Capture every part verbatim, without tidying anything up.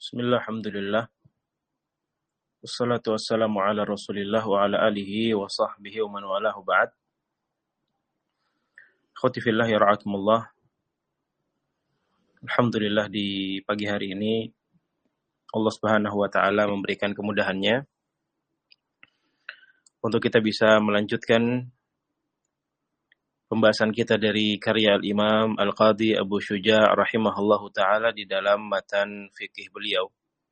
Bismillah, alhamdulillah. Wassalatu wassalamu ala rasulillah wa ala alihi wa sahbihi wa man walahu ba'd. Ikhwati fillah ya ra'akumullah. Alhamdulillah di pagi hari ini Allah Subhanahu wa taala memberikan kemudahannya untuk kita bisa melanjutkan pembahasan kita dari karya Al-Imam Al-Qadhi Abu Syuja' rahimahullahu taala di dalam matan fikih beliau.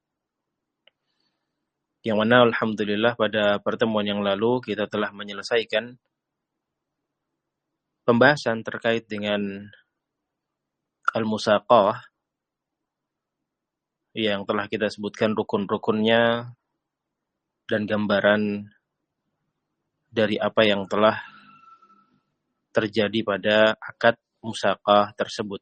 Yang mana alhamdulillah pada pertemuan yang lalu kita telah menyelesaikan pembahasan terkait dengan al-musaqah yang telah kita sebutkan rukun-rukunnya dan gambaran dari apa yang telah terjadi pada akad musaqah tersebut.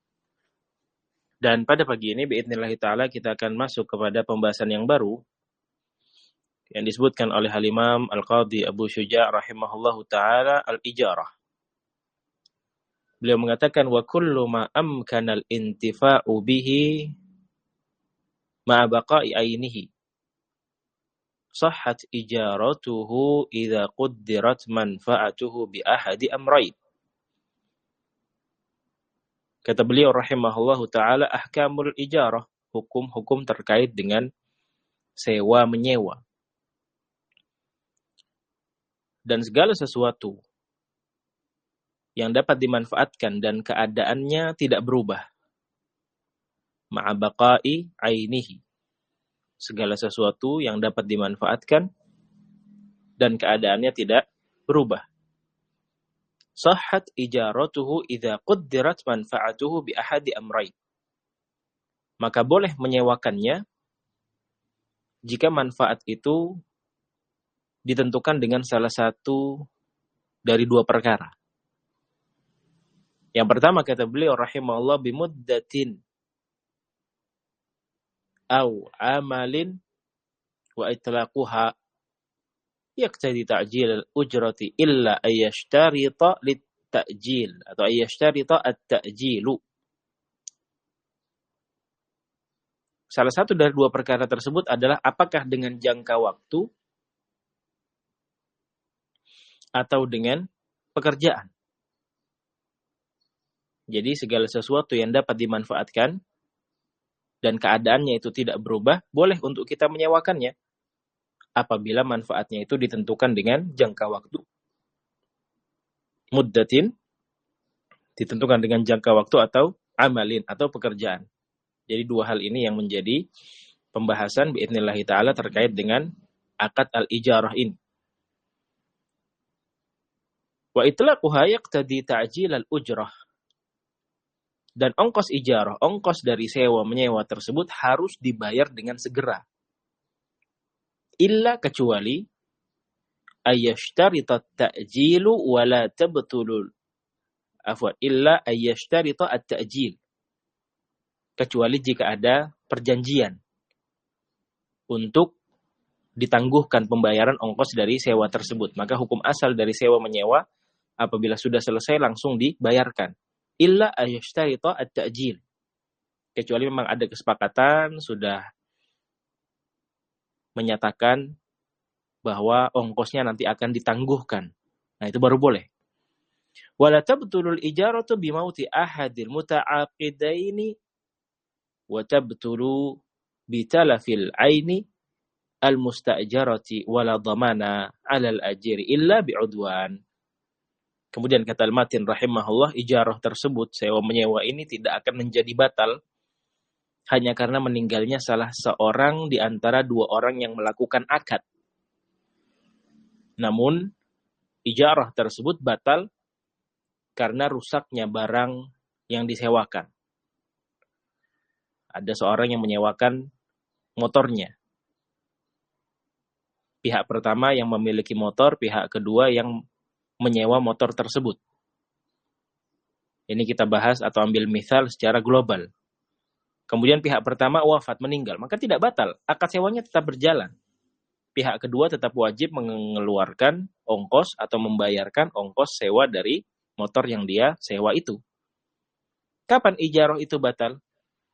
Dan pada pagi ini biidznillah ta'ala kita akan masuk kepada pembahasan yang baru yang disebutkan oleh Al-Imam Al-Qadhi Abu Syuja' rahimahullahu ta'ala al-ijarah. Beliau mengatakan wa kullu ma amkana al-intifa'u bihi ma'a baqa'i ainihi sahhat ijaratuhu idza quddirat manfa'atuhu bi ahadi amrayn. Kata beliau rahimahullahu ta'ala ahkamul ijarah, hukum-hukum terkait dengan sewa menyewa. Dan segala sesuatu yang dapat dimanfaatkan dan keadaannya tidak berubah. Ma'a baqa'i ainihi. Segala sesuatu yang dapat dimanfaatkan dan keadaannya tidak berubah. Sahhat ijaratuhu idza quddirat manfa'atuhu bi ahadi amrayn. Maka boleh menyewakannya jika manfaat itu ditentukan dengan salah satu dari dua perkara. Yang pertama kata beliau rahimahullah bimuddatin au amalin wa itlaquha yaqtadi ta'jil al-ujrati illa ayyashtarita lit-ta'jil atau ayyashtarita at-ta'jilu. Salah satu dari dua perkara tersebut adalah apakah dengan jangka waktu atau dengan pekerjaan. Jadi segala sesuatu yang dapat dimanfaatkan dan keadaannya itu tidak berubah, boleh untuk kita menyewakannya apabila manfaatnya itu ditentukan dengan jangka waktu. Muddatin ditentukan dengan jangka waktu atau amalin atau pekerjaan. Jadi dua hal ini yang menjadi pembahasan biidznillah ta'ala terkait dengan akad al-ijarah ini. Wa itlaquha yaqtadi ta'jil al-ujrah. Dan ongkos ijarah, ongkos dari sewa menyewa tersebut harus dibayar dengan segera. Illa kecuali ayyashtarita at-ta'jilu wa la tabtulul. Afwan, illa ayyashtarita at-ta'jil. Kecuali jika ada perjanjian untuk ditangguhkan pembayaran ongkos dari sewa tersebut. Maka hukum asal dari sewa menyewa apabila sudah selesai langsung dibayarkan. Illa ayyashtarita at-ta'jil. Kecuali memang ada kesepakatan, sudah menyatakan bahwa ongkosnya nanti akan ditangguhkan. Nah, itu baru boleh. Wala tabtulul ijaratu bimauti ahadil muta'aqidaini wa tabtulu bitalafil aini al-musta'jarati wala dhamana 'alal ajiri illa bi'udwan. Kemudian kata Al-Matin rahimahullah, ijarah tersebut, sewa menyewa ini tidak akan menjadi batal hanya karena meninggalnya salah seorang di antara dua orang yang melakukan akad. Namun, ijarah tersebut batal karena rusaknya barang yang disewakan. Ada seorang yang menyewakan motornya. Pihak pertama yang memiliki motor, pihak kedua yang menyewa motor tersebut. Ini kita bahas atau ambil misal secara global. Kemudian pihak pertama wafat, meninggal, maka tidak batal. Akad sewanya tetap berjalan. Pihak kedua tetap wajib mengeluarkan ongkos atau membayarkan ongkos sewa dari motor yang dia sewa itu. Kapan ijarah itu batal?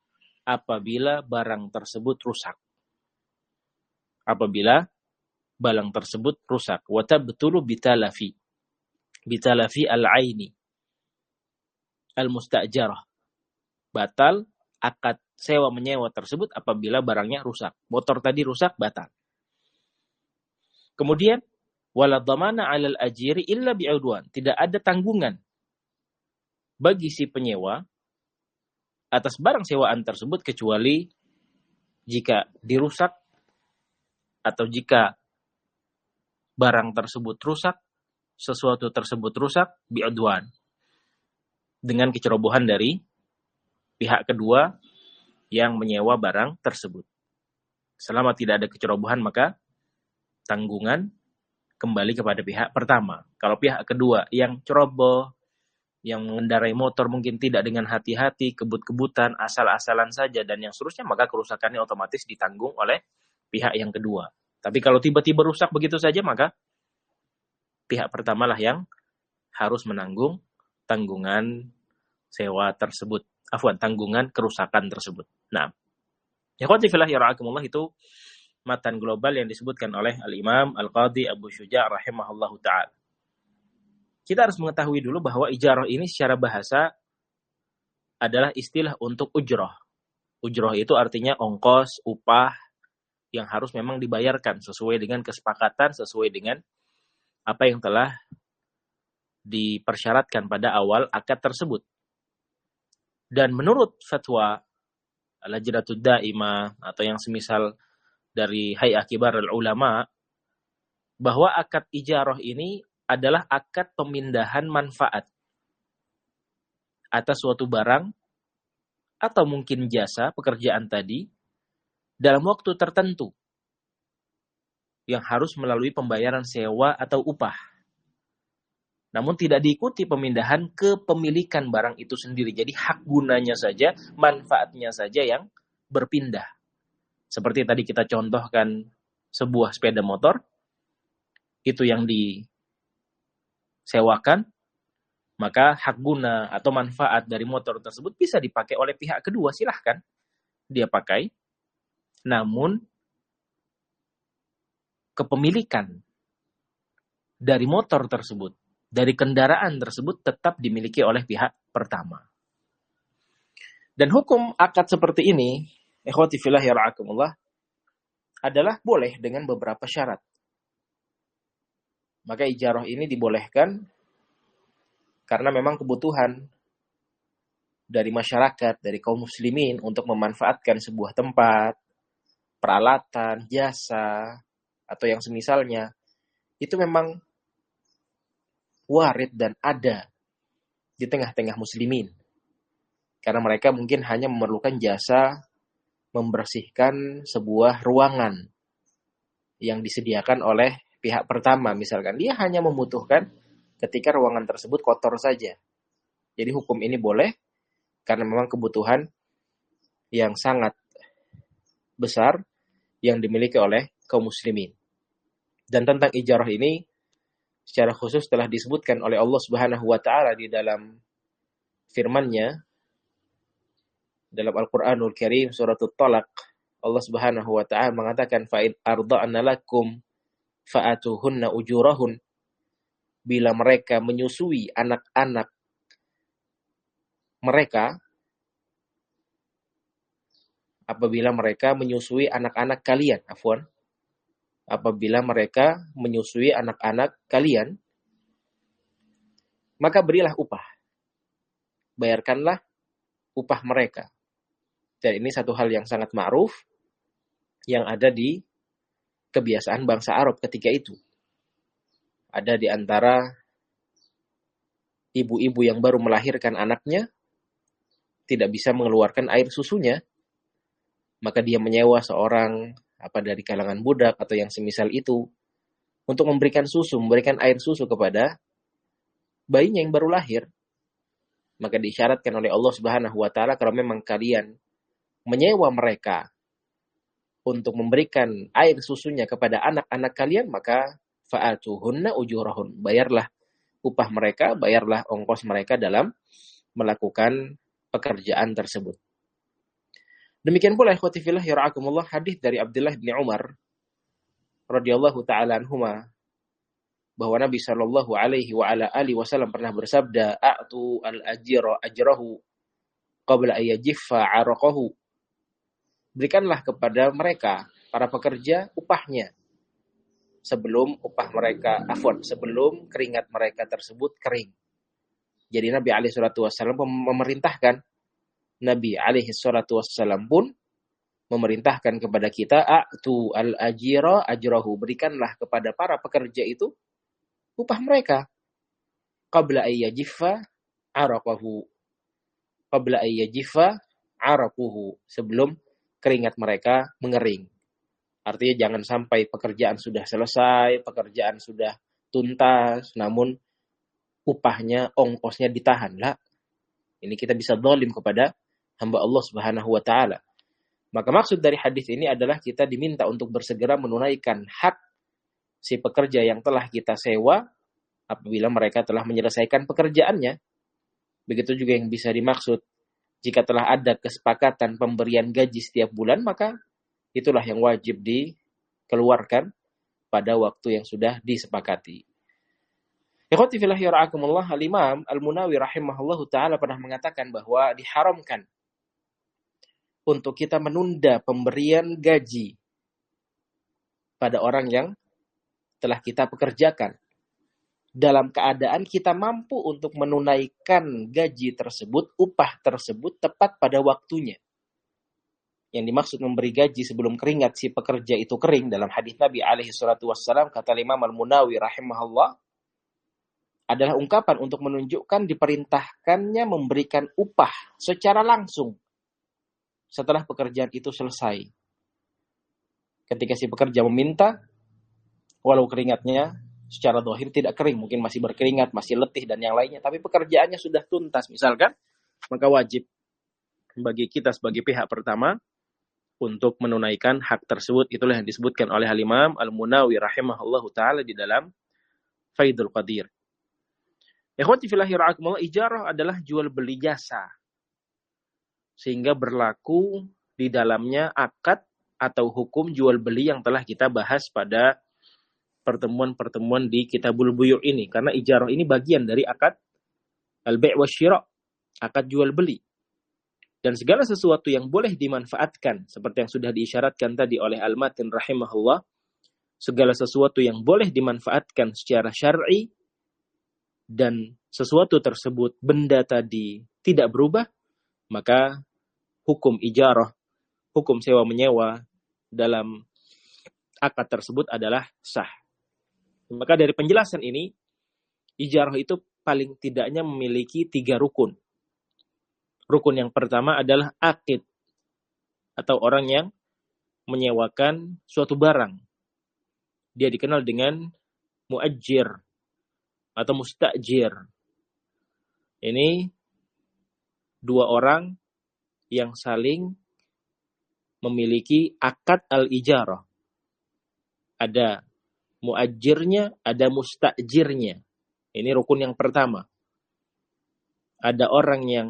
apabila barang tersebut rusak. Apabila barang tersebut rusak. Wa tabtulu bitalafi. Bitalafi al-aini al-musta'jarah. Batal akad sewa menyewa tersebut apabila barangnya rusak. Motor tadi rusak, batal. Kemudian wala dhamana 'alal ajiri illa bi'udwan. Tidak ada tanggungan bagi si penyewa atas barang sewaan tersebut kecuali jika dirusak atau jika barang tersebut rusak, sesuatu tersebut rusak bi'udwan, dengan kecerobohan dari pihak kedua yang menyewa barang tersebut. Selama tidak ada kecerobohan, maka tanggungan kembali kepada pihak pertama. Kalau pihak kedua yang ceroboh, yang mengendarai motor mungkin tidak dengan hati-hati, kebut-kebutan, asal-asalan saja, dan yang seterusnya, maka kerusakannya otomatis ditanggung oleh pihak yang kedua. Tapi kalau tiba-tiba rusak begitu saja, maka pihak pertamalah yang harus menanggung tanggungan sewa tersebut. Afwan, tanggungan kerusakan tersebut. Nah, ikhwati fillah yara'akumullah, itu matan global yang disebutkan oleh Al-Imam Al-Qadhi Abu Syuja' rahimahullahu ta'ala. Kita harus mengetahui dulu bahwa ijarah ini secara bahasa adalah istilah untuk ujroh. Ujroh itu artinya ongkos, upah yang harus memang dibayarkan sesuai dengan kesepakatan, sesuai dengan apa yang telah dipersyaratkan pada awal akad tersebut. Dan menurut fatwa Al-Lajnatud Daimah atau yang semisal dari Hay'ah Kibar al-Ulama, bahwa akad ijarah ini adalah akad pemindahan manfaat atas suatu barang atau mungkin jasa pekerjaan tadi dalam waktu tertentu yang harus melalui pembayaran sewa atau upah. Namun tidak diikuti pemindahan kepemilikan barang itu sendiri. Jadi hak gunanya saja, manfaatnya saja yang berpindah. Seperti tadi kita contohkan sebuah sepeda motor, itu yang disewakan, maka hak guna atau manfaat dari motor tersebut bisa dipakai oleh pihak kedua, silahkan dia pakai. Namun kepemilikan dari motor tersebut, dari kendaraan tersebut tetap dimiliki oleh pihak pertama. Dan hukum akad seperti ini, ikhwati fillah yara'akumullah, adalah boleh dengan beberapa syarat. Maka ijarah ini dibolehkan karena memang kebutuhan dari masyarakat, dari kaum muslimin untuk memanfaatkan sebuah tempat, peralatan, jasa, atau yang semisalnya, itu memang warid dan ada di tengah-tengah muslimin. Karena mereka mungkin hanya memerlukan jasa membersihkan sebuah ruangan yang disediakan oleh pihak pertama. Misalkan dia hanya membutuhkan ketika ruangan tersebut kotor saja. Jadi hukum ini boleh karena memang kebutuhan yang sangat besar yang dimiliki oleh kaum muslimin. Dan tentang ijarah ini secara khusus telah disebutkan oleh Allah Subhanahu wa taala di dalam firman-Nya dalam Al-Qur'anul Karim surat At-Talaq. Allah Subhanahu wa taala mengatakan fa in arda'na lakum fa'atuhunna ujurahun. Bila mereka menyusui anak-anak mereka, apabila mereka menyusui anak-anak kalian, afwan. Apabila mereka menyusui anak-anak kalian, maka berilah upah. Bayarkanlah upah mereka. Dan ini satu hal yang sangat ma'ruf yang ada di kebiasaan bangsa Arab ketika itu. Ada di antara ibu-ibu yang baru melahirkan anaknya, tidak bisa mengeluarkan air susunya, maka dia menyewa seorang apa dari kalangan budak atau yang semisal itu untuk memberikan susu, memberikan air susu kepada bayinya yang baru lahir. Maka disyaratkan oleh Allah Subhanahu wa taala kalau memang kalian menyewa mereka untuk memberikan air susunya kepada anak-anak kalian, maka fa'atuhunna ujurahun. Bayarlah upah mereka, bayarlah ongkos mereka dalam melakukan pekerjaan tersebut. Demikian pula ikhwati fillah yara'akumullah, hadis dari Abdullah bin Umar radhiyallahu taala anhuma, bahwa Nabi sallallahu alaihi wa ala alihi wasallam pernah bersabda, a'tu al-ajira ajrahu qabla ayyajiffa 'araqahu. Berikanlah kepada mereka, para pekerja, upahnya sebelum upah mereka, afwan, sebelum keringat mereka tersebut kering. Jadi Nabi alaihi salatu wasallam memerintahkan, Nabi alaihi salatu wasallam pun memerintahkan kepada kita, a'tu al-ajira ajrahu, berikanlah kepada para pekerja itu upah mereka qabla ayyajiffa 'araqahu, qabla ayyajiffa 'araquhu, sebelum keringat mereka mengering. Artinya jangan sampai pekerjaan sudah selesai, pekerjaan sudah tuntas, namun upahnya, ongkosnya ditahan. Lah, ini kita bisa zalim kepada hamba Allah Subhanahu wa taala. Maka maksud dari hadis ini adalah kita diminta untuk bersegera menunaikan hak si pekerja yang telah kita sewa apabila mereka telah menyelesaikan pekerjaannya. Begitu juga yang bisa dimaksud jika telah ada kesepakatan pemberian gaji setiap bulan, maka itulah yang wajib dikeluarkan pada waktu yang sudah disepakati. Ikhwati fillah yara'akumullah, Al-Imam Al-Munawi rahimahullahu ta'ala pernah mengatakan bahwa diharamkan untuk kita menunda pemberian gaji pada orang yang telah kita pekerjakan dalam keadaan kita mampu untuk menunaikan gaji tersebut, upah tersebut tepat pada waktunya. Yang dimaksud memberi gaji sebelum keringat si pekerja itu kering dalam hadis Nabi alaihi salatu wassalam, kata Imam Al-Munawi rahimahullah, adalah ungkapan untuk menunjukkan diperintahkannya memberikan upah secara langsung setelah pekerjaan itu selesai. Ketika si pekerja meminta, walau keringatnya secara zahir tidak kering, mungkin masih berkeringat, masih letih dan yang lainnya, tapi pekerjaannya sudah tuntas misalkan, maka wajib bagi kita sebagai pihak pertama untuk menunaikan hak tersebut. Itulah yang disebutkan oleh Al-Imam Al-Munawi rahimahullahu ta'ala di dalam Faidul Qadir. Ikhwati fillah yara'akumullah, ijarah adalah jual beli jasa, sehingga berlaku di dalamnya akad atau hukum jual beli yang telah kita bahas pada pertemuan-pertemuan di Kitabul Buyu' ini. Karena ijarah ini bagian dari akad al-bai' wa syira', akad jual beli. Dan segala sesuatu yang boleh dimanfaatkan, seperti yang sudah diisyaratkan tadi oleh Al-Matin rahimahullah, segala sesuatu yang boleh dimanfaatkan secara syar'i, dan sesuatu tersebut, benda tadi, tidak berubah, maka hukum ijarah, hukum sewa-menyewa dalam akad tersebut adalah sah. Maka dari penjelasan ini, ijarah itu paling tidaknya memiliki tiga rukun. Rukun yang pertama adalah aqid, atau orang yang menyewakan suatu barang. Dia dikenal dengan muajjir atau mustajir. Ini dua orang yang saling memiliki akad al-ijarah. Ada muajirnya, ada mustajirnya. Ini rukun yang pertama. Ada orang yang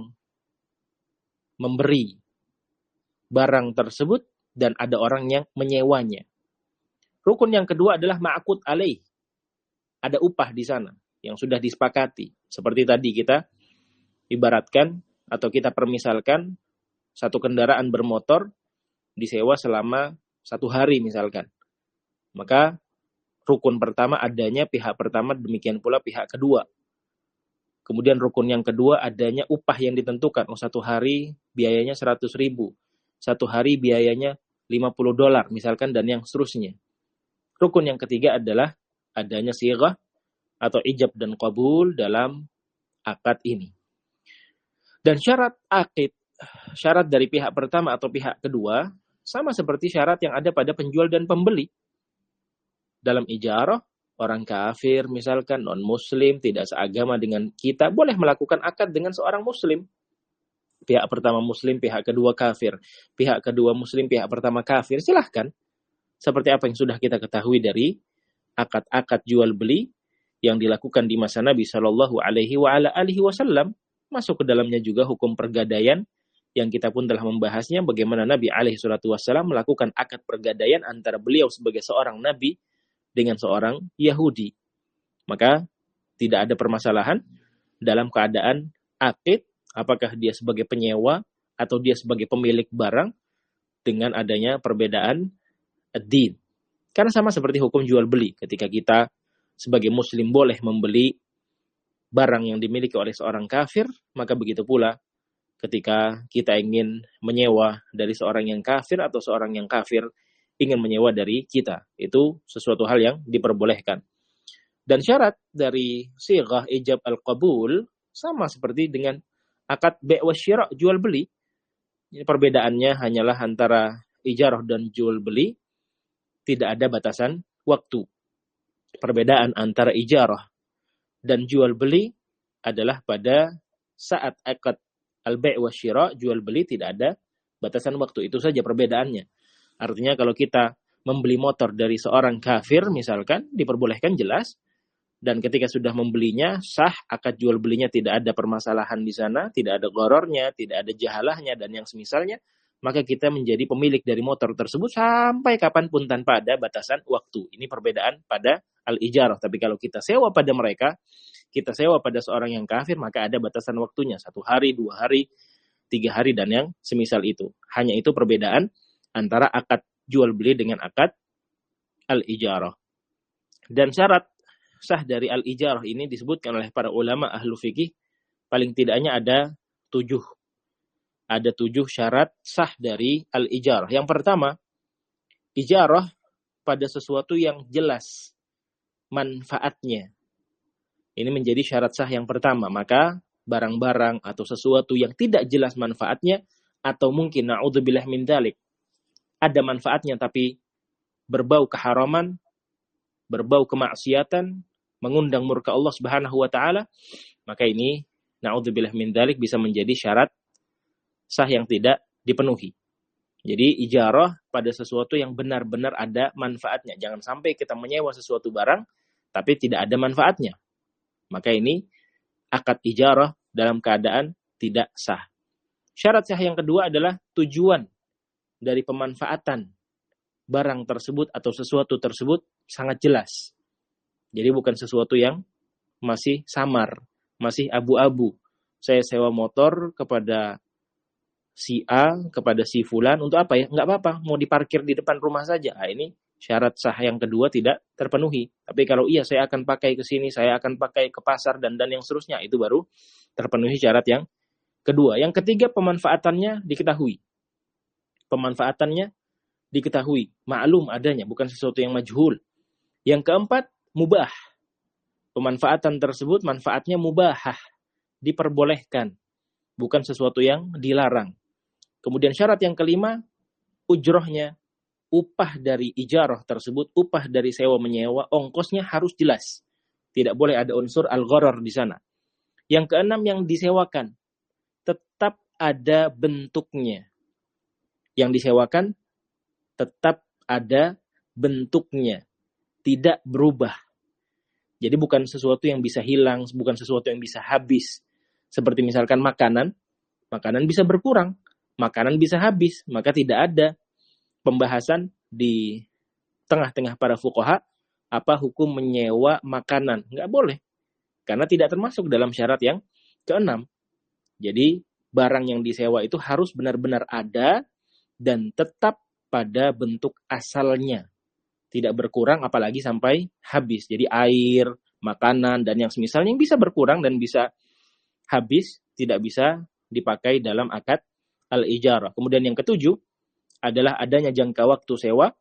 memberi barang tersebut dan ada orang yang menyewanya. Rukun yang kedua adalah ma'aqud alaih. Ada upah di sana yang sudah disepakati. Seperti tadi kita ibaratkan atau kita permisalkan satu kendaraan bermotor disewa selama satu hari misalkan. Maka rukun pertama adanya pihak pertama, demikian pula pihak kedua. Kemudian rukun yang kedua adanya upah yang ditentukan. Oh, satu hari biayanya seratus ribu. Satu hari biayanya lima puluh dolar misalkan, dan yang seterusnya. Rukun yang ketiga adalah adanya sighah atau ijab dan qabul dalam akad ini. Dan syarat akid, syarat dari pihak pertama atau pihak kedua, sama seperti syarat yang ada pada penjual dan pembeli. Dalam ijarah, orang kafir misalkan, non-muslim, tidak seagama dengan kita, boleh melakukan akad dengan seorang muslim. Pihak pertama muslim, pihak kedua kafir. Pihak kedua muslim, pihak pertama kafir, silahkan. Seperti apa yang sudah kita ketahui dari akad-akad jual beli yang dilakukan di masa Nabi Shallallahu Alaihi Wasallam, masuk ke dalamnya juga hukum pergadaian yang kita pun telah membahasnya bagaimana Nabi alaihi salatu wassalam melakukan akad pergadaian antara beliau sebagai seorang nabi dengan seorang Yahudi. Maka tidak ada permasalahan dalam keadaan akid, apakah dia sebagai penyewa atau dia sebagai pemilik barang dengan adanya perbedaan ad-din. Karena sama seperti hukum jual beli, ketika kita sebagai muslim boleh membeli barang yang dimiliki oleh seorang kafir, maka begitu pula ketika kita ingin menyewa dari seorang yang kafir atau seorang yang kafir ingin menyewa dari kita. Itu sesuatu hal yang diperbolehkan. Dan syarat dari sighah ijab al-qabul sama seperti dengan akad bai' wa syira' jual beli. Ini perbedaannya hanyalah antara ijarah dan jual beli tidak ada batasan waktu. Perbedaan antara ijarah dan jual beli adalah pada saat akad al-bai' wa syira' jual beli tidak ada batasan waktu. Itu saja perbedaannya. Artinya kalau kita membeli motor dari seorang kafir misalkan diperbolehkan jelas, dan ketika sudah membelinya sah, akad jual belinya tidak ada permasalahan di sana, tidak ada gharornya, tidak ada jahalahnya dan yang semisalnya, maka kita menjadi pemilik dari motor tersebut sampai kapanpun tanpa ada batasan waktu. Ini perbedaan pada al-ijarah. Tapi kalau kita sewa pada mereka, kita sewa pada seorang yang kafir, maka ada batasan waktunya. Satu hari, dua hari, tiga hari, dan yang semisal itu. Hanya itu perbedaan antara akad jual beli dengan akad al-ijarah. Dan syarat sah dari al-ijarah ini disebutkan oleh para ulama ahlu fikih, paling tidaknya ada tujuh. Ada tujuh syarat sah dari al-ijarah. Yang pertama, ijarah pada sesuatu yang jelas manfaatnya. Ini menjadi syarat sah yang pertama. Maka barang-barang atau sesuatu yang tidak jelas manfaatnya, atau mungkin na'udzubillah min dzalik, ada manfaatnya tapi berbau keharaman, berbau kemaksiatan, mengundang murka Allah Subhanahu wa taala, maka ini na'udzubillah min dzalik bisa menjadi syarat sah yang tidak dipenuhi. Jadi ijarah pada sesuatu yang benar-benar ada manfaatnya. Jangan sampai kita menyewa sesuatu barang tapi tidak ada manfaatnya. Maka ini akad ijarah dalam keadaan tidak sah. Syarat sah yang kedua adalah tujuan dari pemanfaatan barang tersebut atau sesuatu tersebut sangat jelas. Jadi bukan sesuatu yang masih samar, masih abu-abu. Saya sewa motor kepada si A, kepada si Fulan, untuk apa ya? Enggak apa-apa, mau diparkir di depan rumah saja. Nah, ini syarat sah yang kedua tidak terpenuhi. Tapi kalau iya saya akan pakai ke sini, saya akan pakai ke pasar, dan dan yang seterusnya, itu baru terpenuhi syarat yang kedua. Yang ketiga, pemanfaatannya diketahui. Pemanfaatannya diketahui, maklum adanya, bukan sesuatu yang majhul. Yang keempat, mubah. Pemanfaatan tersebut manfaatnya mubahah, diperbolehkan, bukan sesuatu yang dilarang. Kemudian syarat yang kelima, ujrohnya, upah dari ijarah tersebut, upah dari sewa menyewa, ongkosnya harus jelas. Tidak boleh ada unsur al-gharar di sana. Yang keenam, yang disewakan tetap ada bentuknya. Yang disewakan tetap ada bentuknya, tidak berubah. Jadi bukan sesuatu yang bisa hilang, bukan sesuatu yang bisa habis. Seperti misalkan makanan, makanan bisa berkurang, makanan bisa habis, maka tidak ada pembahasan di tengah-tengah para fuqaha apa hukum menyewa makanan. Nggak boleh, karena tidak termasuk dalam syarat yang keenam. Jadi barang yang disewa itu harus benar-benar ada dan tetap pada bentuk asalnya. Tidak berkurang apalagi sampai habis. Jadi air, makanan, dan yang semisalnya yang bisa berkurang dan bisa habis tidak bisa dipakai dalam akad al-ijarah. Kemudian yang ketujuh adalah adanya jangka waktu sewa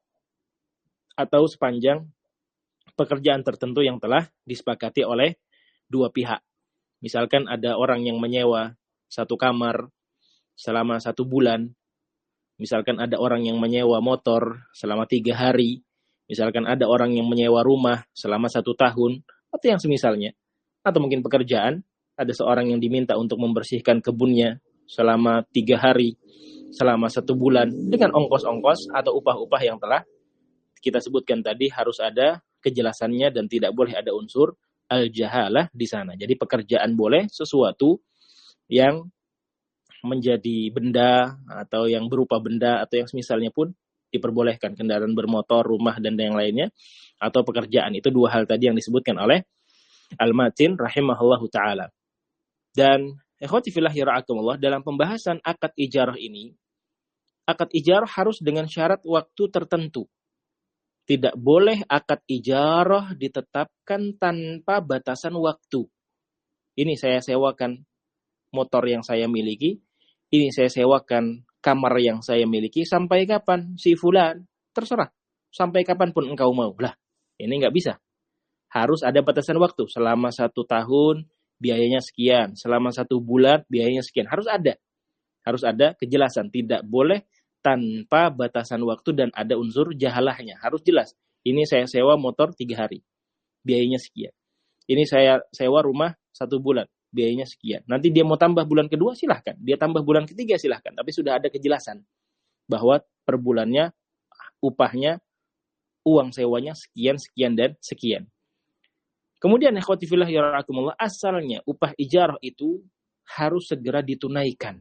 atau sepanjang pekerjaan tertentu yang telah disepakati oleh dua pihak. Misalkan ada orang yang menyewa satu kamar selama satu bulan. Misalkan ada orang yang menyewa motor selama tiga hari. Misalkan ada orang yang menyewa rumah selama satu tahun. Atau yang semisalnya. Atau mungkin pekerjaan. Ada seorang yang diminta untuk membersihkan kebunnya selama tiga hari. Selama satu bulan. Dengan ongkos-ongkos atau upah-upah yang telah kita sebutkan tadi. Harus ada kejelasannya dan tidak boleh ada unsur al-jahalah di sana. Jadi pekerjaan boleh, sesuatu yang menjadi benda atau yang berupa benda atau yang semisalnya pun diperbolehkan, kendaraan bermotor, rumah dan yang lainnya, atau pekerjaan. Itu dua hal tadi yang disebutkan oleh Al-Matin rahimahullahu ta'ala. Dan ikhwati fillah yara'akumullah, dalam pembahasan akad ijarah ini, akad ijarah harus dengan syarat waktu tertentu. Tidak boleh akad ijarah ditetapkan tanpa batasan waktu. Ini saya sewakan motor yang saya miliki, ini saya sewakan kamar yang saya miliki, sampai kapan? Si fulan, terserah. Sampai kapanpun engkau mau. Lah, ini nggak bisa. Harus ada batasan waktu. Selama satu tahun, biayanya sekian. Selama satu bulan, biayanya sekian. Harus ada. Harus ada kejelasan. Tidak boleh tanpa batasan waktu dan ada unsur jahalahnya. Harus jelas. Ini saya sewa motor tiga hari. Biayanya sekian. Ini saya sewa rumah satu bulan. Biayanya sekian. Nanti dia mau tambah bulan kedua, silahkan. Dia tambah bulan ketiga, silahkan. Tapi sudah ada kejelasan bahwa per bulannya, upahnya, uang sewanya sekian, sekian, dan sekian. Kemudian, ikhwati fillah yara'akumullah, asalnya upah ijarah itu harus segera ditunaikan.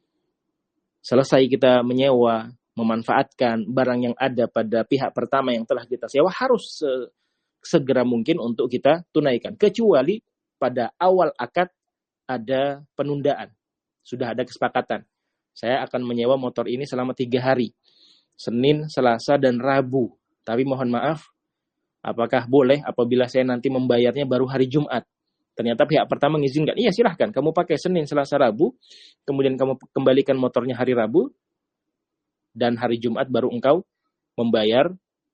Selesai kita menyewa, memanfaatkan barang yang ada pada pihak pertama yang telah kita sewa, harus segera mungkin untuk kita tunaikan. Kecuali pada awal akad ada penundaan. Sudah ada kesepakatan. Saya akan menyewa motor ini selama tiga hari. Senin, Selasa, dan Rabu. Tapi mohon maaf, apakah boleh apabila saya nanti membayarnya baru hari Jumat? Ternyata pihak pertama mengizinkan. Iya, silahkan. Kamu pakai Senin, Selasa, Rabu. Kemudian kamu kembalikan motornya hari Rabu. Dan hari Jumat baru engkau membayar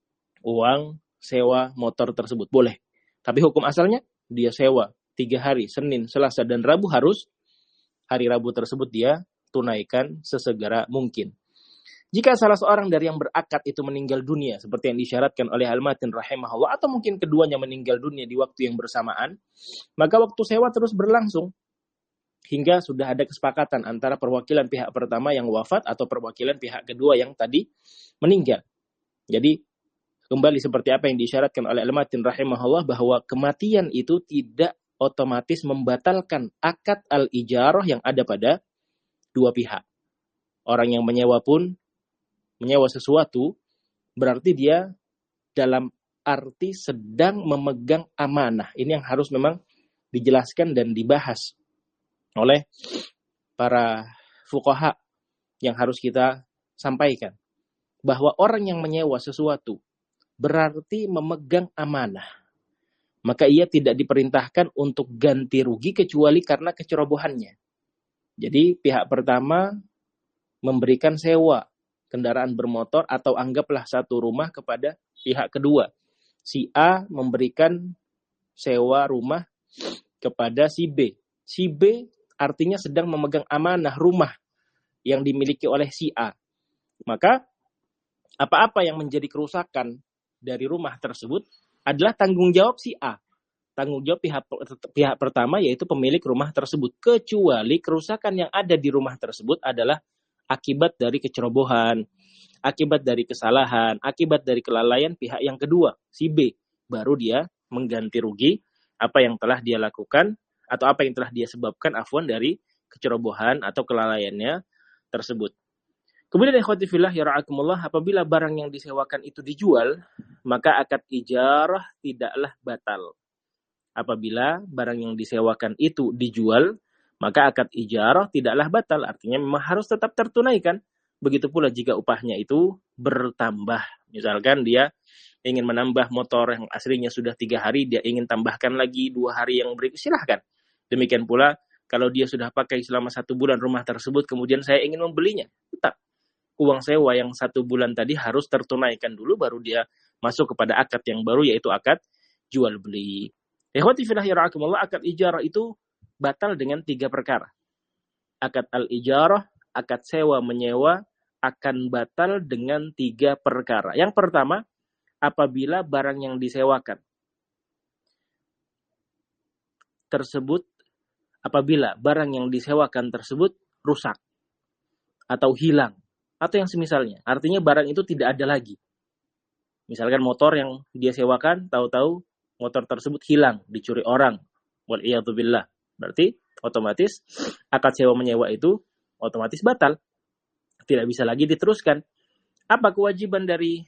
uang sewa motor tersebut. Boleh. Tapi hukum asalnya, dia sewa tiga hari, Senin, Selasa, dan Rabu, harus hari Rabu tersebut dia tunaikan sesegera mungkin. Jika salah seorang dari yang berakad itu meninggal dunia, seperti yang disyaratkan oleh Al-Matin rahimahullah, atau mungkin keduanya meninggal dunia di waktu yang bersamaan, maka waktu sewa terus berlangsung, hingga sudah ada kesepakatan antara perwakilan pihak pertama yang wafat atau perwakilan pihak kedua yang tadi meninggal. Jadi, kembali seperti apa yang disyaratkan oleh Al-Matin rahimahullah, bahwa kematian itu tidak otomatis membatalkan akad al-ijarah yang ada pada dua pihak. Orang yang menyewa pun menyewa sesuatu, berarti dia dalam arti sedang memegang amanah. Ini yang harus memang dijelaskan dan dibahas oleh para fuqaha yang harus kita sampaikan. Bahwa orang yang menyewa sesuatu berarti memegang amanah. Maka ia tidak diperintahkan untuk ganti rugi kecuali karena kecerobohannya. Jadi pihak pertama memberikan sewa kendaraan bermotor atau anggaplah satu rumah kepada pihak kedua. Si A memberikan sewa rumah kepada si B. Si B artinya sedang memegang amanah rumah yang dimiliki oleh si A. Maka apa-apa yang menjadi kerusakan dari rumah tersebut adalah tanggung jawab si A. Tanggung jawab pihak, pihak pertama yaitu pemilik rumah tersebut. Kecuali kerusakan yang ada di rumah tersebut adalah akibat dari kecerobohan, akibat dari kesalahan, akibat dari kelalaian pihak yang kedua, si B. Baru dia mengganti rugi apa yang telah dia lakukan atau apa yang telah dia sebabkan afwan dari kecerobohan atau kelalaiannya tersebut. Kemudian ikhwati fillah yara'akumullah, apabila barang yang disewakan itu dijual, maka akad ijarah tidaklah batal. Apabila barang yang disewakan itu dijual, maka akad ijarah tidaklah batal. Artinya memang harus tetap tertunaikan. Begitu pula jika upahnya itu bertambah. Misalkan dia ingin menambah motor yang aslinya sudah tiga hari, dia ingin tambahkan lagi dua hari yang berikut, silahkan. Demikian pula kalau dia sudah pakai selama satu bulan rumah tersebut, kemudian saya ingin membelinya, tetap uang sewa yang satu bulan tadi harus tertunaikan dulu, baru dia masuk kepada akad yang baru, yaitu akad jual beli. Ikhwati fillah yara'akumullah, akad ijarah itu batal dengan tiga perkara. Akad al-ijarah, akad sewa menyewa, akan batal dengan tiga perkara. Yang pertama, apabila barang yang disewakan tersebut, apabila barang yang disewakan tersebut rusak atau hilang, atau yang semisalnya. Artinya barang itu tidak ada lagi. Misalkan motor yang dia sewakan, tahu-tahu motor tersebut hilang, dicuri orang. Wal'iyadzubillah. Berarti otomatis akad sewa menyewa itu otomatis batal. Tidak bisa lagi diteruskan. Apa kewajiban dari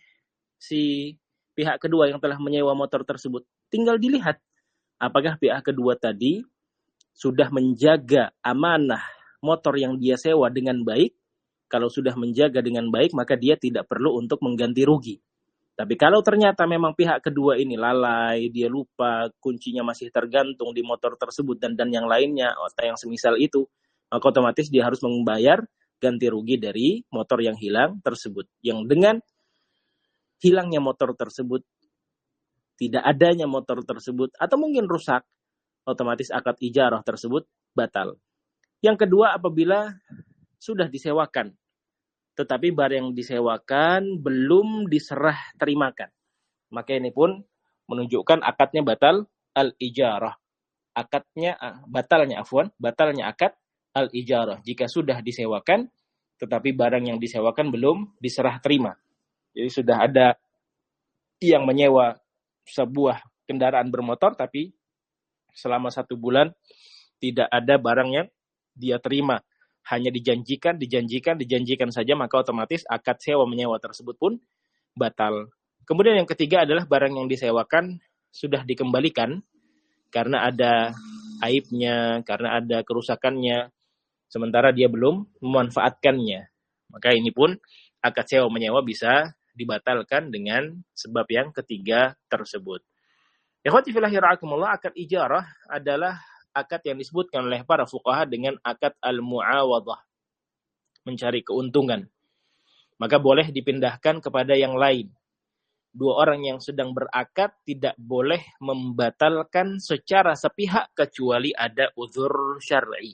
si pihak kedua yang telah menyewa motor tersebut? Tinggal dilihat apakah pihak kedua tadi sudah menjaga amanah motor yang dia sewa dengan baik. Kalau sudah menjaga dengan baik, maka dia tidak perlu untuk mengganti rugi. Tapi kalau ternyata memang pihak kedua ini lalai, dia lupa, kuncinya masih tergantung di motor tersebut dan dan yang lainnya, atau yang semisal itu, maka otomatis dia harus membayar ganti rugi dari motor yang hilang tersebut. Yang dengan hilangnya motor tersebut, tidak adanya motor tersebut, atau mungkin rusak, otomatis akad ijarah tersebut batal. Yang kedua, apabila sudah disewakan, tetapi barang yang disewakan belum diserah terimakan, maka ini pun menunjukkan akadnya batal al-ijarah. Akadnya, batalnya afwan, batalnya akad al-ijarah. Jika sudah disewakan, tetapi barang yang disewakan belum diserah terima. Jadi sudah ada yang menyewa sebuah kendaraan bermotor, tapi selama satu bulan tidak ada barang yang dia terima. Hanya dijanjikan, dijanjikan, dijanjikan saja, maka otomatis akad sewa menyewa tersebut pun batal. Kemudian yang ketiga adalah barang yang disewakan sudah dikembalikan karena ada aibnya, karena ada kerusakannya, sementara dia belum memanfaatkannya. Maka ini pun akad sewa menyewa bisa dibatalkan dengan sebab yang ketiga tersebut. Ikhwati fillahi ra'akumullah, akad ijarah adalah akad yang disebutkan oleh para fuqaha dengan akad al-mu'awadhah, mencari keuntungan. Maka boleh dipindahkan kepada yang lain. Dua orang yang sedang berakad tidak boleh membatalkan secara sepihak kecuali ada uzur syar'i.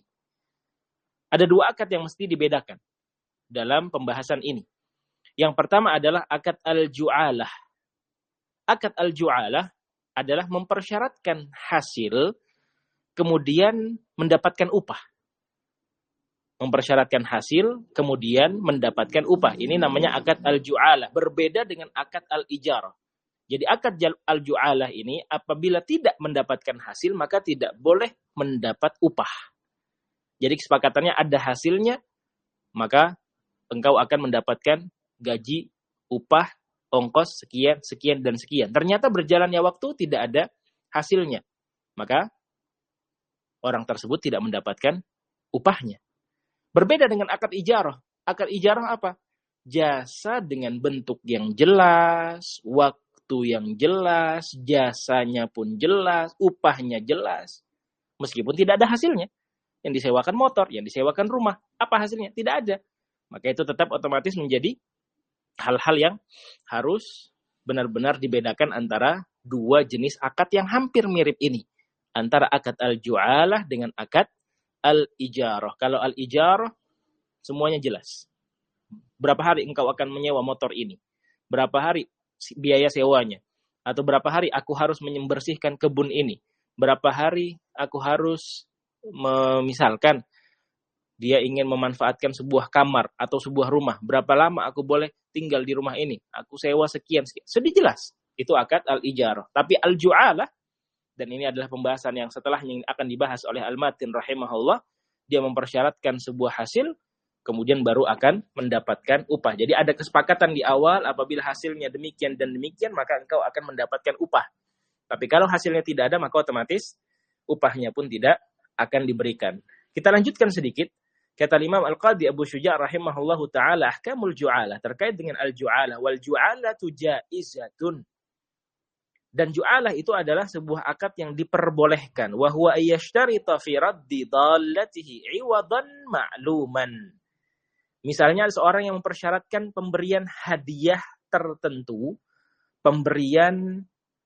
Ada dua akad yang mesti dibedakan dalam pembahasan ini. Yang pertama adalah akad al-ju'alah. Akad al-ju'alah adalah mempersyaratkan hasil kemudian mendapatkan upah. Mempersyaratkan hasil, kemudian mendapatkan upah. Ini namanya akad al-ju'alah. Berbeda dengan akad al-ijarah. Jadi akad al-ju'alah ini apabila tidak mendapatkan hasil, maka tidak boleh mendapat upah. Jadi kesepakatannya ada hasilnya, maka engkau akan mendapatkan gaji, upah, ongkos, sekian, sekian, dan sekian. Ternyata berjalannya waktu tidak ada hasilnya. Maka orang tersebut tidak mendapatkan upahnya. Berbeda dengan akad ijarah. Akad ijarah apa? Jasa dengan bentuk yang jelas, waktu yang jelas, jasanya pun jelas, upahnya jelas. Meskipun tidak ada hasilnya. Yang disewakan motor, yang disewakan rumah. Apa hasilnya? Tidak ada. Maka itu tetap otomatis menjadi hal-hal yang harus benar-benar dibedakan antara dua jenis akad yang hampir mirip ini. Antara akad al-ju'alah dengan akad al-ijarah. Kalau al-ijarah, semuanya jelas. Berapa hari engkau akan menyewa motor ini? Berapa hari biaya sewanya? Atau berapa hari aku harus membersihkan kebun ini? Berapa hari aku harus, misalkan, dia ingin memanfaatkan sebuah kamar atau sebuah rumah. Berapa lama aku boleh tinggal di rumah ini? Aku sewa sekian, sekian. Sudah jelas. Itu akad al-ijarah. Tapi al-ju'alah, dan ini adalah pembahasan yang setelah yang akan dibahas oleh Al-Matin rahimahullah, dia mempersyaratkan sebuah hasil, kemudian baru akan mendapatkan upah. Jadi ada kesepakatan di awal, apabila hasilnya demikian dan demikian, maka engkau akan mendapatkan upah. Tapi kalau hasilnya tidak ada, maka otomatis upahnya pun tidak akan diberikan. Kita lanjutkan sedikit. Kata Imam Al-Qadhi Abu Syuja' rahimahullahu ta'ala, ahkamul ju'alah, terkait dengan al-ju'alah. Wal ju'alatu jaizatun. Dan ju'alah itu adalah sebuah akad yang diperbolehkan. Wa huwa ayyashtarita fi raddi dallatihi iwadan ma'luman. Misalnya seorang yang mempersyaratkan pemberian hadiah tertentu, pemberian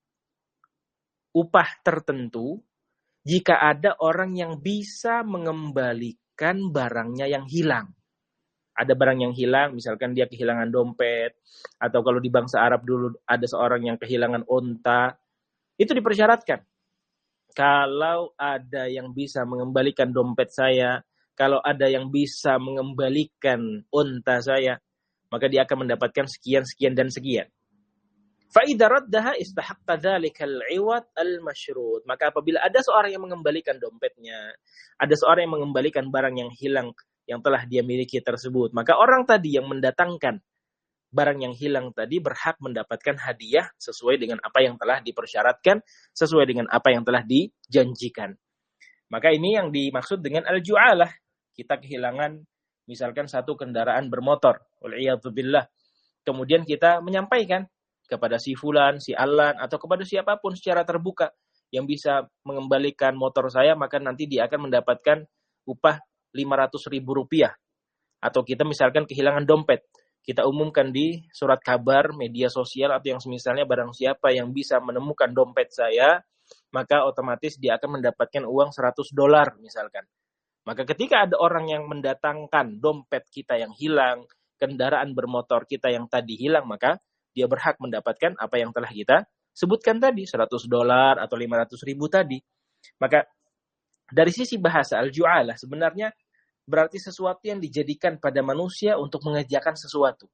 upah tertentu, jika ada orang yang bisa mengembalikan barangnya yang hilang. Ada barang yang hilang, misalkan dia kehilangan dompet, atau kalau di bangsa Arab dulu ada seorang yang kehilangan unta, itu dipersyaratkan. Kalau ada yang bisa mengembalikan dompet saya, kalau ada yang bisa mengembalikan unta saya, maka dia akan mendapatkan sekian, sekian, dan sekian. فَإِذَا رَدَّهَا إِسْتَحَقَّ ذَلِكَ الْعِوَضَ الْمَشْرُوطِ. Maka apabila ada seorang yang mengembalikan dompetnya, ada seorang yang mengembalikan barang yang hilang yang telah dia miliki tersebut. Maka orang tadi yang mendatangkan barang yang hilang tadi berhak mendapatkan hadiah sesuai dengan apa yang telah dipersyaratkan, sesuai dengan apa yang telah dijanjikan. Maka ini yang dimaksud dengan al-ju'alah. Kita kehilangan misalkan satu kendaraan bermotor, wal'iyadzubillah. Kemudian kita menyampaikan kepada si fulan, si alan, atau kepada siapapun secara terbuka yang bisa mengembalikan motor saya, maka nanti dia akan mendapatkan upah lima ratus ribu rupiah. Atau kita misalkan kehilangan dompet, kita umumkan di surat kabar, media sosial, atau yang semisalnya barang siapa yang bisa menemukan dompet saya, maka otomatis dia akan mendapatkan uang seratus dolar misalkan. Maka ketika ada orang yang mendatangkan dompet kita yang hilang, kendaraan bermotor kita yang tadi hilang, maka dia berhak mendapatkan apa yang telah kita sebutkan tadi, seratus dolar atau lima ratus ribu tadi. Maka dari sisi bahasa al-ju'alah sebenarnya berarti sesuatu yang dijadikan pada manusia untuk mengerjakan sesuatu.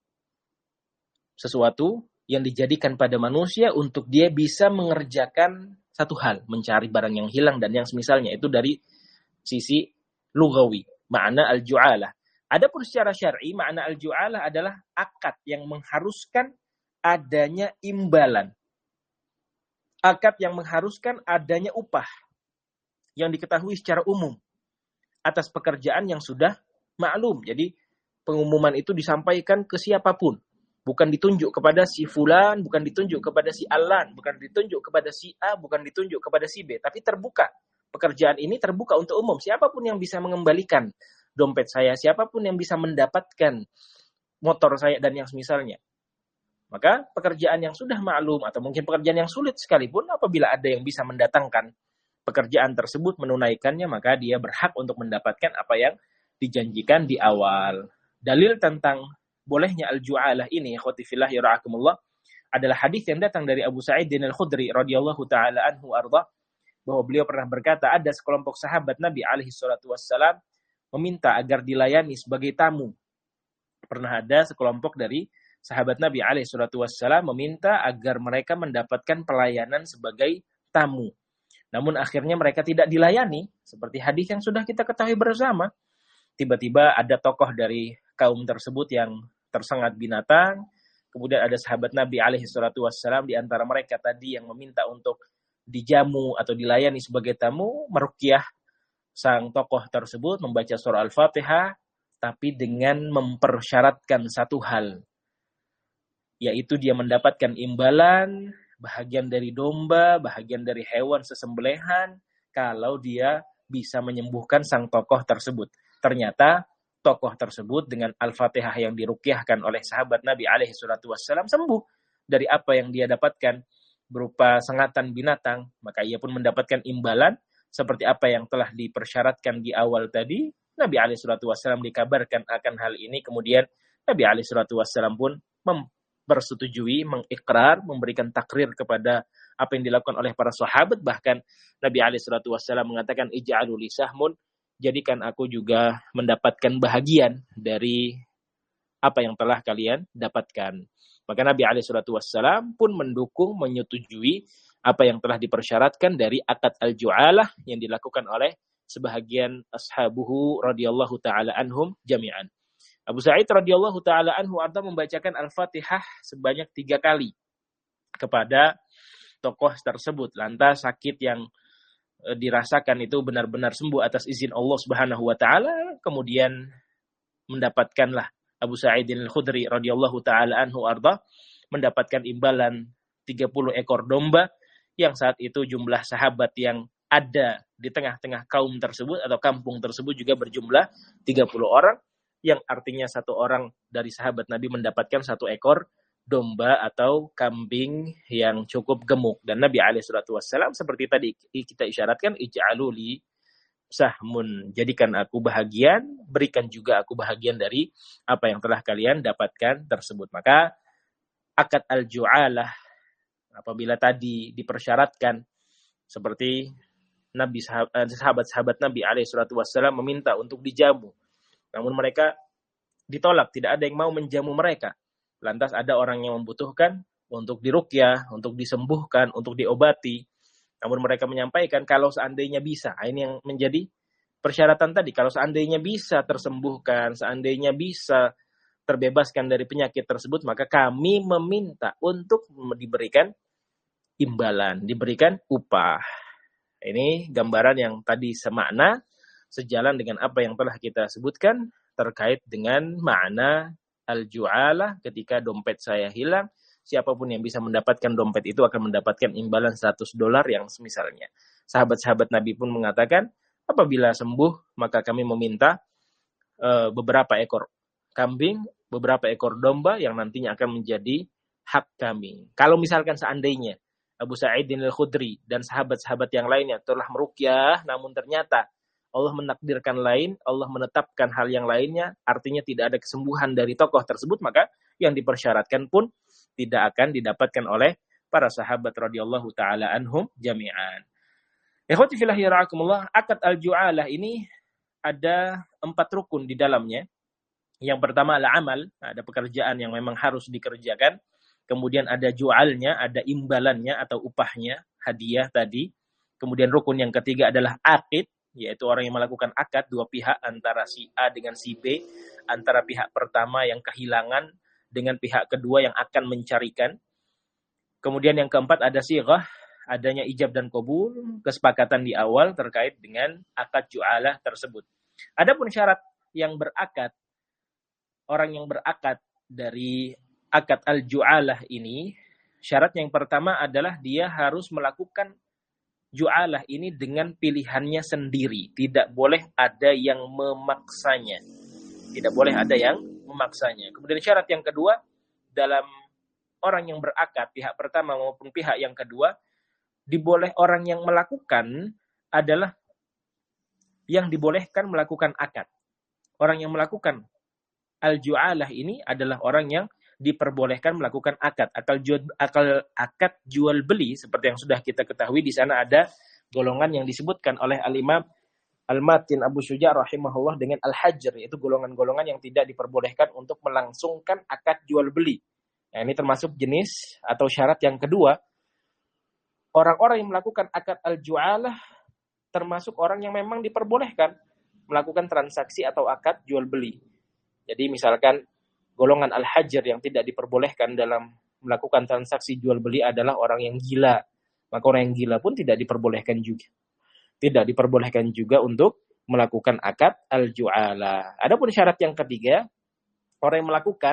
Sesuatu yang dijadikan pada manusia untuk dia bisa mengerjakan satu hal, mencari barang yang hilang dan yang semisalnya. Itu dari sisi lughawi, makna al-ju'alah. Adapun secara syar'i, makna al-ju'alah adalah akad yang mengharuskan adanya imbalan. Akad yang mengharuskan adanya upah yang diketahui secara umum atas pekerjaan yang sudah maklum. Jadi pengumuman itu disampaikan ke siapapun. Bukan ditunjuk kepada si fulan, bukan ditunjuk kepada si alan, bukan ditunjuk kepada si A, bukan ditunjuk kepada si B. Tapi terbuka. Pekerjaan ini terbuka untuk umum. Siapapun yang bisa mengembalikan dompet saya, siapapun yang bisa mendapatkan motor saya dan yang semisalnya. Maka pekerjaan yang sudah maklum atau mungkin pekerjaan yang sulit sekalipun, apabila ada yang bisa mendatangkan pekerjaan tersebut, menunaikannya, maka dia berhak untuk mendapatkan apa yang dijanjikan di awal. Dalil tentang bolehnya al-ju'alah ini, ikhwati fillah ya ra'akumullah, adalah hadis yang datang dari Abu Sa'id al-Khudri radhiyallahu taala anhu arda, bahwa beliau pernah berkata, ada sekelompok sahabat Nabi alaihi salatu wassalam meminta agar dilayani sebagai tamu. Pernah ada sekelompok dari sahabat Nabi alaihi salatu wassalam meminta agar mereka mendapatkan pelayanan sebagai tamu. Namun akhirnya mereka tidak dilayani, seperti hadis yang sudah kita ketahui bersama. Tiba-tiba ada tokoh dari kaum tersebut yang tersengat binatang, kemudian ada sahabat Nabi alaihi salatu wassalam di antara mereka tadi yang meminta untuk dijamu atau dilayani sebagai tamu, meruqyah sang tokoh tersebut membaca surah Al-Fatihah, tapi dengan mempersyaratkan satu hal, yaitu dia mendapatkan imbalan, bahagian dari domba, bahagian dari hewan sesembelihan, kalau dia bisa menyembuhkan sang tokoh tersebut. Ternyata tokoh tersebut dengan Al-Fatihah yang diruqyahkan oleh sahabat Nabi alaihi salatu wassalam sembuh dari apa yang dia dapatkan berupa sengatan binatang. Maka ia pun mendapatkan imbalan seperti apa yang telah dipersyaratkan di awal tadi. Nabi alaihi salatu wassalam dikabarkan akan hal ini, kemudian Nabi alaihi salatu wassalam pun mem- bersetujui, mengikrar, memberikan takrir kepada apa yang dilakukan oleh para sahabat. Bahkan Nabi alaihi salatu wassalam mengatakan, ij'alu li sahmun, jadikan aku juga mendapatkan bahagian dari apa yang telah kalian dapatkan. Maka Nabi alaihi salatu wassalam pun mendukung, menyetujui apa yang telah dipersyaratkan dari akad al-ju'alah yang dilakukan oleh sebahagian ashabuhu radhiyallahu ta'ala anhum jami'an. Abu Sa'id radhiyallahu ta'ala anhu arda membacakan Al-Fatihah sebanyak tiga kali kepada tokoh tersebut. Lantas sakit yang e, dirasakan itu benar-benar sembuh atas izin Allah Subhanahu wa ta'ala. Kemudian mendapatkanlah Abu Sa'id al-Khudri radhiyallahu ta'ala anhu arda mendapatkan imbalan tiga puluh ekor domba, yang saat itu jumlah sahabat yang ada di tengah-tengah kaum tersebut atau kampung tersebut juga berjumlah tiga puluh orang. Yang artinya satu orang dari sahabat Nabi mendapatkan satu ekor domba atau kambing yang cukup gemuk. Dan Nabi alaihi salatu wassalam seperti tadi kita isyaratkan, ij'alu li sahmun, jadikan aku bahagian, berikan juga aku bahagian dari apa yang telah kalian dapatkan tersebut. Maka akad al-ju'alah apabila tadi dipersyaratkan seperti Nabi sahabat-sahabat Nabi alaihi salatu wassalam meminta untuk dijamu, namun mereka ditolak, tidak ada yang mau menjamu mereka. Lantas ada orang yang membutuhkan untuk diruqyah, untuk disembuhkan, untuk diobati. Namun mereka menyampaikan kalau seandainya bisa. Ini yang menjadi persyaratan tadi, kalau seandainya bisa tersembuhkan, seandainya bisa terbebaskan dari penyakit tersebut, maka kami meminta untuk diberikan imbalan, diberikan upah. Ini gambaran yang tadi semakna, sejalan dengan apa yang telah kita sebutkan terkait dengan makna al-ju'alah. Ketika dompet saya hilang, siapapun yang bisa mendapatkan dompet itu akan mendapatkan imbalan seratus dolar yang semisalnya. Sahabat-sahabat Nabi pun mengatakan, apabila sembuh, maka kami meminta uh, beberapa ekor kambing, beberapa ekor domba yang nantinya akan menjadi hak kami. Kalau misalkan seandainya Abu Sa'idin Al-Khudri dan sahabat-sahabat yang lainnya telah meruqyah, namun ternyata Allah menakdirkan lain, Allah menetapkan hal yang lainnya, artinya tidak ada kesembuhan dari tokoh tersebut, maka yang dipersyaratkan pun tidak akan didapatkan oleh para sahabat radhiyallahu taala anhum jami'an. Ikhwati fillah yara'akumullah, akad al-ju'alah ini ada empat rukun di dalamnya. Yang pertama adalah amal, ada pekerjaan yang memang harus dikerjakan. Kemudian ada jualnya, ada imbalannya atau upahnya, hadiah tadi. Kemudian rukun yang ketiga adalah akid, yaitu orang yang melakukan akad dua pihak antara si A dengan si B, antara pihak pertama yang kehilangan dengan pihak kedua yang akan mencarikan. Kemudian yang keempat ada sighah, adanya ijab dan qabul, kesepakatan di awal terkait dengan akad ju'alah tersebut. Adapun syarat yang berakad, orang yang berakad dari akad al-ju'alah ini, syarat yang pertama adalah dia harus melakukan ju'alah ini dengan pilihannya sendiri. Tidak boleh ada yang memaksanya. Tidak boleh ada yang memaksanya. Kemudian syarat yang kedua, dalam orang yang berakad, pihak pertama maupun pihak yang kedua, diboleh orang yang melakukan adalah yang dibolehkan melakukan akad. Orang yang melakukan al-ju'alah ini adalah orang yang diperbolehkan melakukan akad. Akal jual, akal akad jual beli seperti yang sudah kita ketahui, di sana ada golongan yang disebutkan oleh Al-Imam Al-Matin Abu Syuja' rahimahullah dengan al-hajr, yaitu golongan-golongan yang tidak diperbolehkan untuk melangsungkan akad jual beli. Nah, ini termasuk jenis atau syarat yang kedua. Orang-orang yang melakukan akad al-ju'alah termasuk orang yang memang diperbolehkan melakukan transaksi atau akad jual beli. Jadi misalkan golongan al-hajr yang tidak diperbolehkan dalam melakukan transaksi jual beli adalah orang yang gila. Maka orang yang gila pun tidak diperbolehkan juga. Tidak diperbolehkan juga untuk melakukan akad al-ju'alah. Adapun syarat yang ketiga, orang yang melakukan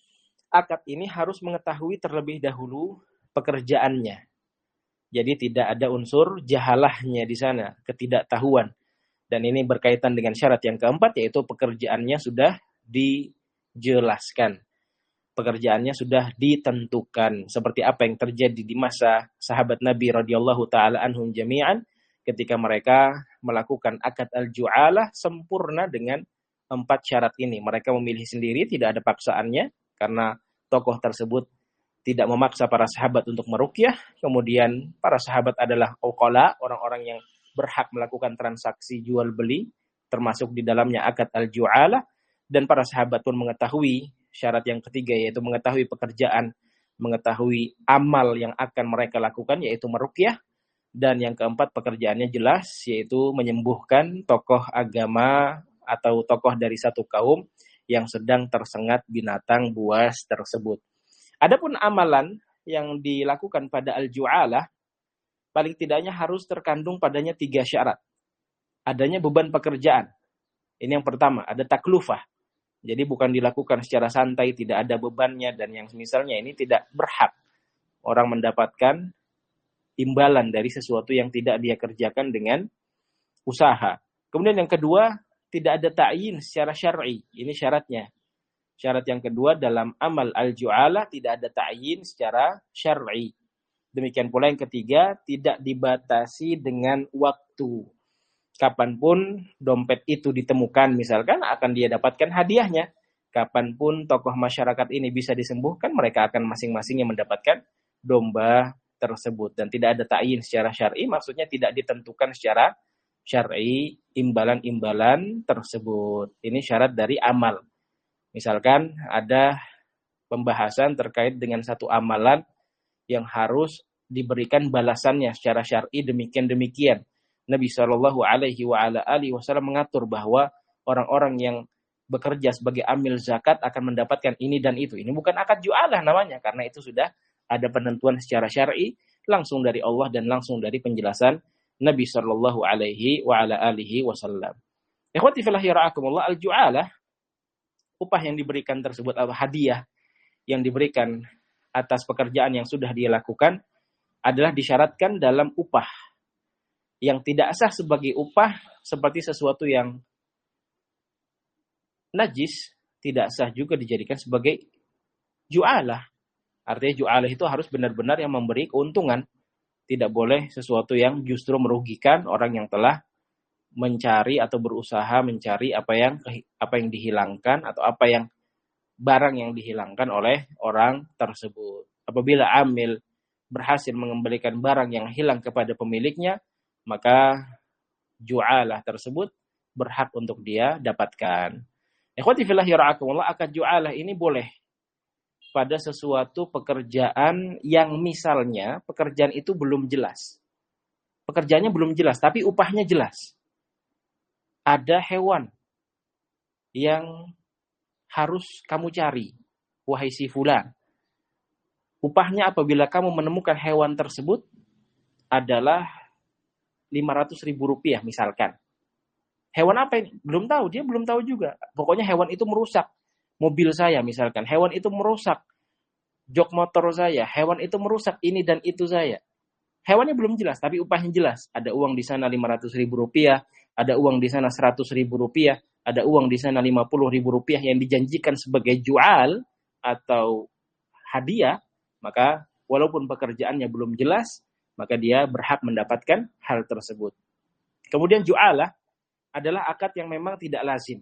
akad ini harus mengetahui terlebih dahulu pekerjaannya. Jadi tidak ada unsur jahalahnya di sana, ketidaktahuan. Dan ini berkaitan dengan syarat yang keempat, yaitu pekerjaannya sudah di jelaskan. Pekerjaannya sudah ditentukan, seperti apa yang terjadi di masa sahabat Nabi radhiyallahu taala anhum jami'an ketika mereka melakukan akad al-ju'alah sempurna dengan empat syarat ini. Mereka memilih sendiri, tidak ada paksaannya karena tokoh tersebut tidak memaksa para sahabat untuk meruqyah. Kemudian para sahabat adalah uqala, orang-orang yang berhak melakukan transaksi jual beli, termasuk di dalamnya akad al-ju'alah. Dan para sahabat pun mengetahui syarat yang ketiga, yaitu mengetahui pekerjaan, mengetahui amal yang akan mereka lakukan, yaitu meruqyah. Dan yang keempat, pekerjaannya jelas, yaitu menyembuhkan tokoh agama atau tokoh dari satu kaum yang sedang tersengat binatang buas tersebut. Adapun amalan yang dilakukan pada al-ju'alah, paling tidaknya harus terkandung padanya tiga syarat. Adanya beban pekerjaan. Ini yang pertama, ada taklufah. Jadi bukan dilakukan secara santai, tidak ada bebannya, dan yang misalnya ini tidak berhak orang mendapatkan imbalan dari sesuatu yang tidak dia kerjakan dengan usaha. Kemudian yang kedua, tidak ada ta'yin secara syar'i. Ini syaratnya. Syarat yang kedua, dalam amal al-ju'alah tidak ada ta'yin secara syar'i. Demikian pula yang ketiga, tidak dibatasi dengan waktu. Kapanpun dompet itu ditemukan misalkan, akan dia dapatkan hadiahnya. Kapanpun tokoh masyarakat ini bisa disembuhkan, mereka akan masing-masingnya mendapatkan domba tersebut. Dan tidak ada ta'yin secara syar'i, maksudnya tidak ditentukan secara syar'i imbalan-imbalan tersebut. Ini syarat dari amal. Misalkan ada pembahasan terkait dengan satu amalan yang harus diberikan balasannya secara syar'i demikian-demikian. Nabi Shallallahu Alaihi Wasallam mengatur bahwa orang-orang yang bekerja sebagai amil zakat akan mendapatkan ini dan itu. Ini bukan akad ju'alah namanya, karena itu sudah ada penentuan secara syar'i langsung dari Allah dan langsung dari penjelasan Nabi Shallallahu Alaihi Wasallam. Ikhwati fillah yara'akumullah, al-ju'alah, upah yang diberikan tersebut atau hadiah yang diberikan atas pekerjaan yang sudah dia lakukan adalah disyaratkan dalam upah yang tidak sah sebagai upah seperti sesuatu yang najis, tidak sah juga dijadikan sebagai ju'alah. Artinya ju'alah itu harus benar-benar yang memberi keuntungan. Tidak boleh sesuatu yang justru merugikan orang yang telah mencari atau berusaha mencari apa yang apa yang dihilangkan atau apa yang barang yang dihilangkan oleh orang tersebut. Apabila amil berhasil mengembalikan barang yang hilang kepada pemiliknya, maka ju'alah tersebut berhak untuk dia dapatkan. Ikhwati fillah yara'akumullah, akad ju'alah ini boleh pada sesuatu pekerjaan yang misalnya pekerjaan itu belum jelas. Pekerjaannya belum jelas, tapi upahnya jelas. Ada hewan yang harus kamu cari, wahai si fulan. Upahnya apabila kamu menemukan hewan tersebut adalah lima ratus ribu rupiah misalkan. Hewan apa ini? Belum tahu, dia belum tahu juga. Pokoknya hewan itu merusak mobil saya misalkan. Hewan itu merusak jok motor saya. Hewan itu merusak ini dan itu saya. Hewannya belum jelas, tapi upahnya jelas. Ada uang di sana lima ratus ribu rupiah, ada uang di sana seratus ribu rupiah, ada uang di sana lima puluh ribu rupiah yang dijanjikan sebagai jual atau hadiah. Maka walaupun pekerjaannya belum jelas, maka dia berhak mendapatkan hal tersebut. Kemudian ju'alah adalah akad yang memang tidak lazim.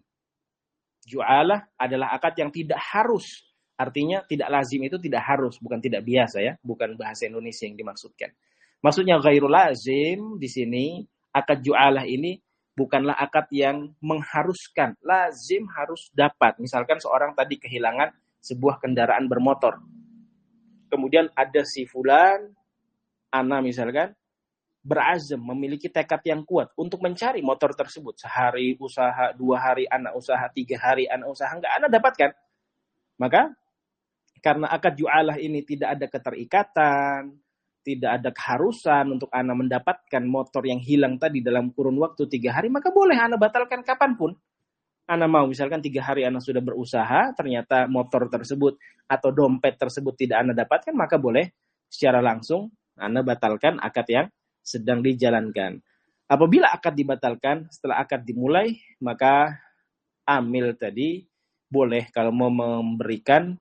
Ju'alah adalah akad yang tidak harus. Artinya tidak lazim itu tidak harus, bukan tidak biasa ya, bukan bahasa Indonesia yang dimaksudkan. Maksudnya ghairul lazim di sini, akad ju'alah ini bukanlah akad yang mengharuskan, lazim harus dapat. Misalkan seorang tadi kehilangan sebuah kendaraan bermotor. Kemudian ada si fulan, ana misalkan, berazam, memiliki tekad yang kuat untuk mencari motor tersebut. Sehari usaha, dua hari anak usaha, tiga hari anak usaha, enggak anak dapatkan. Maka karena akad ju'alah ini tidak ada keterikatan, tidak ada keharusan untuk anak mendapatkan motor yang hilang tadi dalam kurun waktu tiga hari, maka boleh anak batalkan kapanpun. Anak mau misalkan tiga hari anak sudah berusaha, ternyata motor tersebut atau dompet tersebut tidak anak dapatkan, maka boleh secara langsung anak batalkan akad yang sedang dijalankan. Apabila akad dibatalkan, setelah akad dimulai, maka amil tadi boleh kalau mau memberikan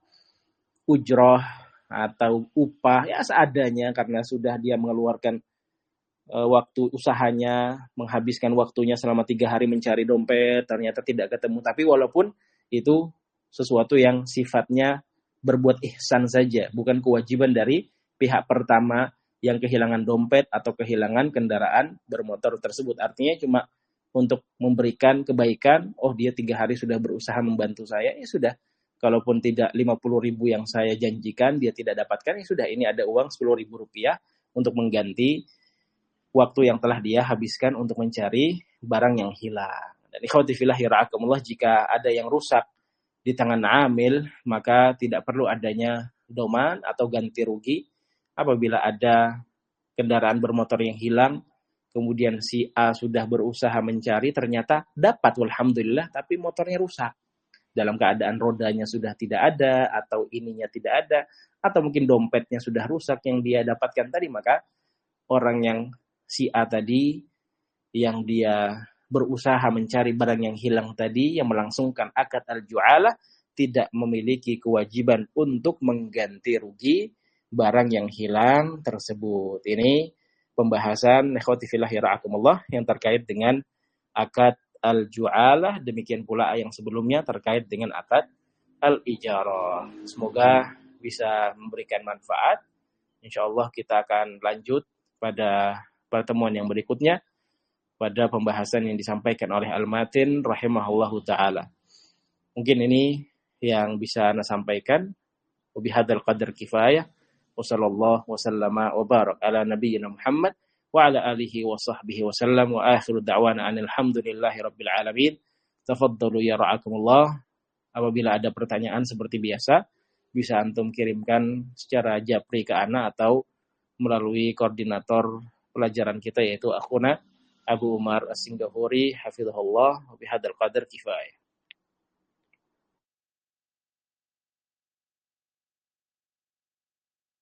ujroh atau upah ya seadanya karena sudah dia mengeluarkan e, waktu usahanya, menghabiskan waktunya selama tiga hari mencari dompet, ternyata tidak ketemu. Tapi walaupun itu sesuatu yang sifatnya berbuat ihsan saja, bukan kewajiban dari pihak pertama yang kehilangan dompet atau kehilangan kendaraan bermotor tersebut. Artinya cuma untuk memberikan kebaikan, oh dia tiga hari sudah berusaha membantu saya, ya sudah. Kalaupun tidak lima puluh ribu yang saya janjikan, dia tidak dapatkan, ya sudah, ini ada uang sepuluh ribu rupiah untuk mengganti waktu yang telah dia habiskan untuk mencari barang yang hilang. Dan ikhwati fillah yara'akumullah, jika ada yang rusak di tangan amil, maka tidak perlu adanya doman atau ganti rugi. Apabila ada kendaraan bermotor yang hilang, kemudian si A sudah berusaha mencari, ternyata dapat, walhamdulillah, tapi motornya rusak. Dalam keadaan rodanya sudah tidak ada, atau ininya tidak ada, atau mungkin dompetnya sudah rusak yang dia dapatkan tadi, maka orang yang si A tadi, yang dia berusaha mencari barang yang hilang tadi, yang melangsungkan akad al-ju'alah, tidak memiliki kewajiban untuk mengganti rugi barang yang hilang tersebut. Ini pembahasan ikhwati fillah yara'akumullah yang terkait dengan akad al-ju'alah. Demikian pula yang sebelumnya terkait dengan akad al-ijarah. Semoga bisa memberikan manfaat. Insyaallah kita akan lanjut pada pertemuan yang berikutnya pada pembahasan yang disampaikan oleh Al-Matin rahimahullahu ta'ala. Mungkin ini yang bisa Anda sampaikan. Wabihadzal qadar kifayah. Wassallallahu wasallama wa barak ala nabiyyina Muhammad wa ala alihi wa sahbihi wa sallam wa akhiru da'wana anil hamdulillahi rabbil alamin. Tafaddalu ya ra'akumullah. Apabila ada pertanyaan seperti biasa, bisa antum kirimkan secara japri ke ana atau melalui koordinator pelajaran kita yaitu akhuna Abu Umar As-Singgahuri hafizahullah wa bihadzal qadar kifayah.